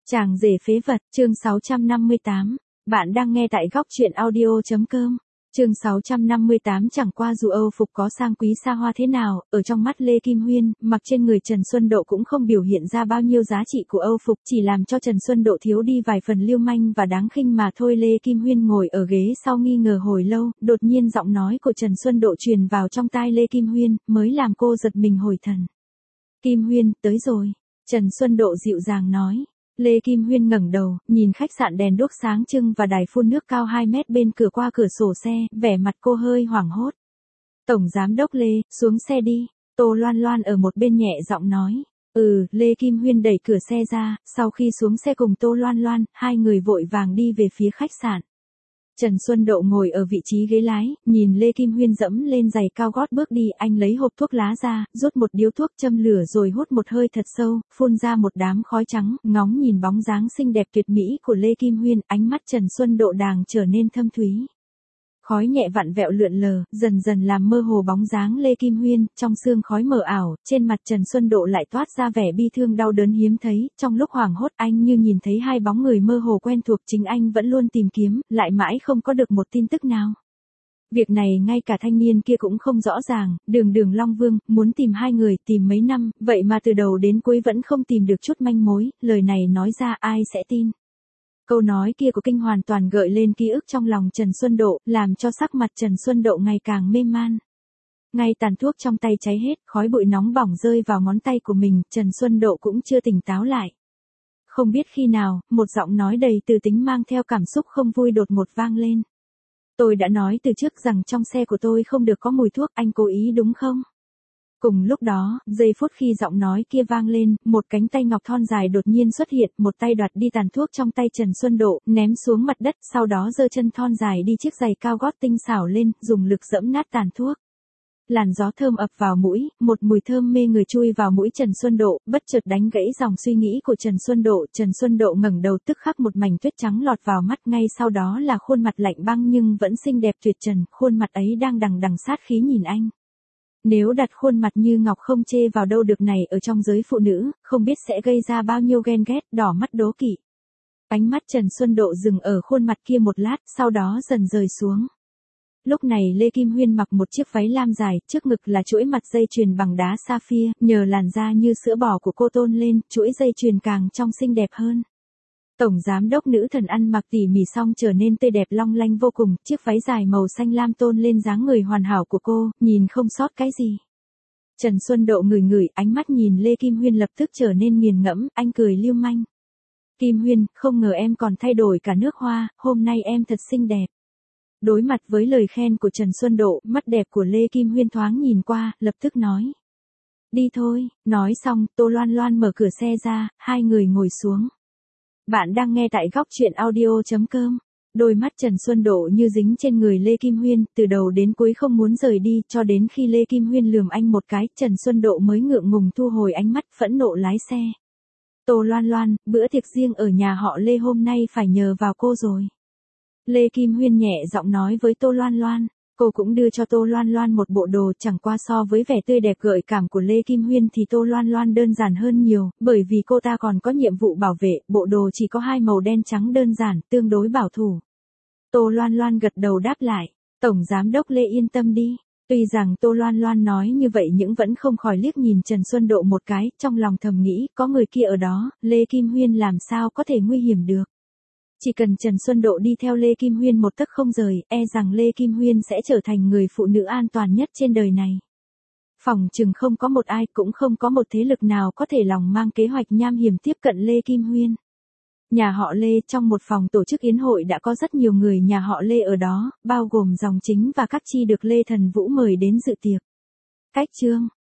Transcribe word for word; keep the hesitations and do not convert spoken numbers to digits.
Chàng rể phế vật, chương sáu trăm năm mươi tám. Bạn đang nghe tại góc truyện audio.com. Chương sáu trăm năm mươi tám. Chẳng qua dù Âu phục có sang quý xa hoa thế nào, ở trong mắt Lê Kim Huyên, mặc trên người Trần Xuân Độ cũng không biểu hiện ra bao nhiêu giá trị của Âu phục, chỉ làm cho Trần Xuân Độ thiếu đi vài phần lưu manh và đáng khinh mà thôi. Lê Kim Huyên ngồi ở ghế sau nghi ngờ hồi lâu, đột nhiên giọng nói của Trần Xuân Độ truyền vào trong tai Lê Kim Huyên, mới làm cô giật mình hồi thần. Kim Huyên, tới rồi. Trần Xuân Độ dịu dàng nói. Lê Kim Huyên ngẩng đầu, nhìn khách sạn đèn đuốc sáng trưng và đài phun nước cao hai mét bên cửa qua cửa sổ xe, vẻ mặt cô hơi hoảng hốt. Tổng giám đốc Lê, xuống xe đi. Tô Loan Loan ở một bên nhẹ giọng nói. Ừ, Lê Kim Huyên đẩy cửa xe ra, sau khi xuống xe cùng Tô Loan Loan, hai người vội vàng đi về phía khách sạn. Trần Xuân Độ ngồi ở vị trí ghế lái, nhìn Lê Kim Huyên dẫm lên giày cao gót bước đi, anh lấy hộp thuốc lá ra, rút một điếu thuốc châm lửa rồi hút một hơi thật sâu, phun ra một đám khói trắng, ngóng nhìn bóng dáng xinh đẹp tuyệt mỹ của Lê Kim Huyên, ánh mắt Trần Xuân Độ đàng trở nên thâm thúy. Khói nhẹ vặn vẹo lượn lờ, dần dần làm mơ hồ bóng dáng Lê Kim Huyên, trong sương khói mờ ảo, trên mặt Trần Xuân Độ lại toát ra vẻ bi thương đau đớn hiếm thấy, trong lúc hoảng hốt anh như nhìn thấy hai bóng người mơ hồ quen thuộc, chính anh vẫn luôn tìm kiếm, lại mãi không có được một tin tức nào. Việc này ngay cả thanh niên kia cũng không rõ ràng, đường đường Long Vương, muốn tìm hai người, tìm mấy năm, vậy mà từ đầu đến cuối vẫn không tìm được chút manh mối, lời này nói ra ai sẽ tin. Câu nói kia của Kinh hoàn toàn gợi lên ký ức trong lòng Trần Xuân Độ, làm cho sắc mặt Trần Xuân Độ ngày càng mê man. Ngay tàn thuốc trong tay cháy hết, khói bụi nóng bỏng rơi vào ngón tay của mình, Trần Xuân Độ cũng chưa tỉnh táo lại. Không biết khi nào, một giọng nói đầy từ tính mang theo cảm xúc không vui đột ngột vang lên. Tôi đã nói từ trước rằng trong xe của tôi không được có mùi thuốc, anh cố ý đúng không? Cùng lúc đó, giây phút khi giọng nói kia vang lên, một cánh tay ngọc thon dài đột nhiên xuất hiện, một tay đoạt đi tàn thuốc trong tay Trần Xuân Độ, ném xuống mặt đất, sau đó giơ chân thon dài đi chiếc giày cao gót tinh xảo lên, dùng lực giẫm nát tàn thuốc. Làn gió thơm ập vào mũi, một mùi thơm mê người chui vào mũi Trần Xuân Độ, bất chợt đánh gãy dòng suy nghĩ của Trần Xuân Độ. Trần Xuân Độ ngẩng đầu, tức khắc một mảnh tuyết trắng lọt vào mắt, ngay sau đó là khuôn mặt lạnh băng nhưng vẫn xinh đẹp tuyệt trần, khuôn mặt ấy đang đằng đằng sát khí nhìn anh. Nếu đặt khuôn mặt như ngọc không chê vào đâu được này ở trong giới phụ nữ, không biết sẽ gây ra bao nhiêu ghen ghét, đỏ mắt đố kỵ. Ánh mắt Trần Xuân Độ dừng ở khuôn mặt kia một lát, sau đó dần rời xuống. Lúc này Lê Kim Huyên mặc một chiếc váy lam dài, trước ngực là chuỗi mặt dây chuyền bằng đá sapphire, nhờ làn da như sữa bò của cô tôn lên, chuỗi dây chuyền càng trong xinh đẹp hơn. Tổng giám đốc nữ thần ăn mặc tỉ mỉ xong trở nên tươi đẹp long lanh vô cùng, chiếc váy dài màu xanh lam tôn lên dáng người hoàn hảo của cô, nhìn không sót cái gì. Trần Xuân Độ ngửi ngửi, ánh mắt nhìn Lê Kim Huyên lập tức trở nên nghiền ngẫm, anh cười lưu manh. Kim Huyên, không ngờ em còn thay đổi cả nước hoa, hôm nay em thật xinh đẹp. Đối mặt với lời khen của Trần Xuân Độ, mắt đẹp của Lê Kim Huyên thoáng nhìn qua, lập tức nói. Đi thôi, nói xong, Tô Loan Loan mở cửa xe ra, hai người ngồi xuống. Bạn đang nghe tại góc truyện audio.com. Đôi mắt Trần Xuân Độ như dính trên người Lê Kim Huyên, từ đầu đến cuối không muốn rời đi, cho đến khi Lê Kim Huyên lườm anh một cái, Trần Xuân Độ mới ngượng ngùng thu hồi ánh mắt, phẫn nộ lái xe. Tô Loan Loan, bữa tiệc riêng ở nhà họ Lê hôm nay phải nhờ vào cô rồi. Lê Kim Huyên nhẹ giọng nói với Tô Loan Loan. Cô cũng đưa cho Tô Loan Loan một bộ đồ, chẳng qua so với vẻ tươi đẹp gợi cảm của Lê Kim Huyên thì Tô Loan Loan đơn giản hơn nhiều, bởi vì cô ta còn có nhiệm vụ bảo vệ, bộ đồ chỉ có hai màu đen trắng đơn giản, tương đối bảo thủ. Tô Loan Loan gật đầu đáp lại, Tổng giám đốc Lê yên tâm đi. Tuy rằng Tô Loan Loan nói như vậy nhưng vẫn không khỏi liếc nhìn Trần Xuân Độ một cái, trong lòng thầm nghĩ, có người kia ở đó, Lê Kim Huyên làm sao có thể nguy hiểm được. Chỉ cần Trần Xuân Độ đi theo Lê Kim Huyên một tấc không rời, e rằng Lê Kim Huyên sẽ trở thành người phụ nữ an toàn nhất trên đời này. Phòng chừng không có một ai, cũng không có một thế lực nào có thể lòng mang kế hoạch nham hiểm tiếp cận Lê Kim Huyên. Nhà họ Lê, trong một phòng tổ chức yến hội đã có rất nhiều người nhà họ Lê ở đó, bao gồm dòng chính và các chi được Lê Thần Vũ mời đến dự tiệc. Cách chương